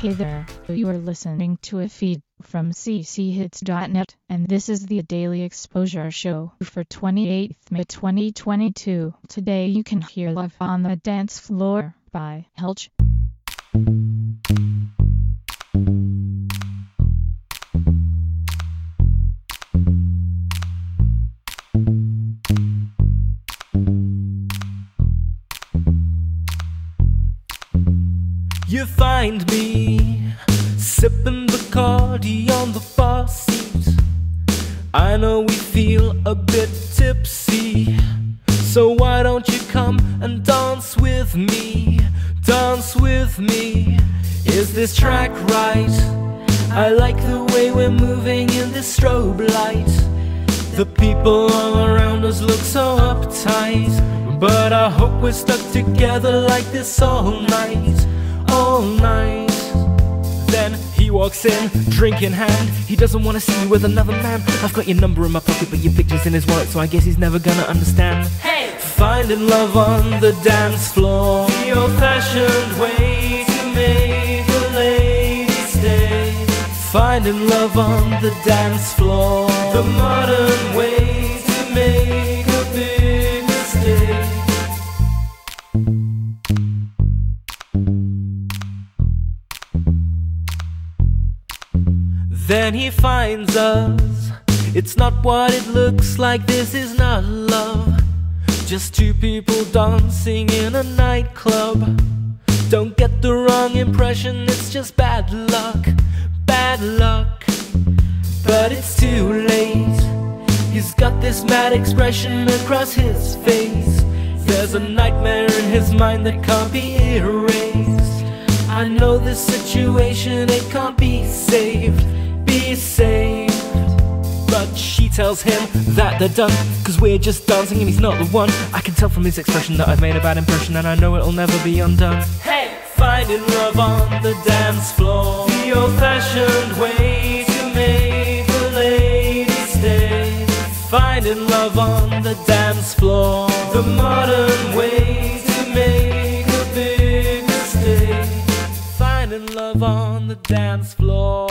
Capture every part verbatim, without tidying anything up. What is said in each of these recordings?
Hey there, you are listening to a feed from c c hits dot net, and this is the Daily Exposure Show for twenty-eighth May twenty twenty-two. Today you can hear Love on the Dance Floor by Helch. You find me sipping Bacardi on the bar seat. I know we feel a bit tipsy, so why don't you come and dance with me? Dance with me. Is this track right? I like the way we're moving in this strobe light. The people all around us look so uptight, but I hope we're stuck together like this all night. All night. Then he walks in, drink in hand. He doesn't want to see me with another man. I've got your number in my pocket, but your picture's in his wallet, so I guess he's never gonna understand. Hey! Finding love on the dance floor, the old-fashioned way to make a lady stay. Finding love on the dance floor, the modern way to make a big mistake. Then he finds us. It's not what it looks like, this is not love. Just two people dancing in a nightclub. Don't get the wrong impression, it's just bad luck. Bad luck. But it's too late. He's got this mad expression across his face. There's a nightmare in his mind that can't be erased. I know this situation, it can't be saved. Be saved. But she tells him that they're done, cause we're just dancing and he's not the one. I can tell from his expression that I've made a bad impression, and I know it'll never be undone. Hey! Finding love on the dance floor, the old-fashioned way to make a lady stay. Finding love on the dance floor, the modern way to make a big mistake. Finding love on the dance floor.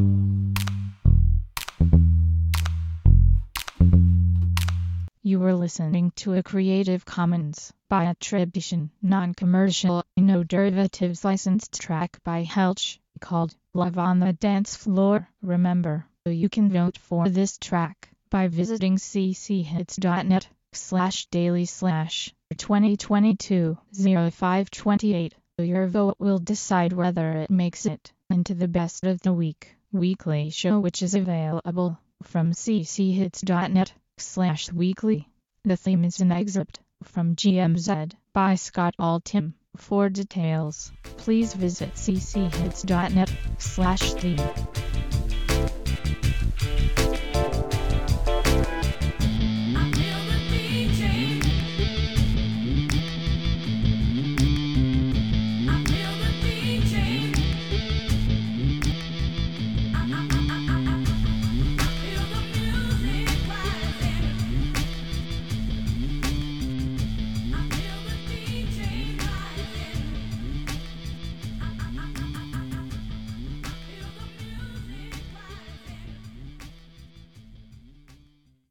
You were listening to a Creative Commons by attribution, non-commercial, no derivatives licensed track by Helch, called Love on the Dance Floor. Remember, you can vote for this track by visiting c c hits dot net slash daily slash twenty twenty-two oh five twenty-eight. Your vote will decide whether it makes it into the Best of the Week weekly show, which is available from c c hits dot net slash weekly. The theme is an excerpt from G M Z by Scott Altham. For details, please visit c c hits dot net slash theme.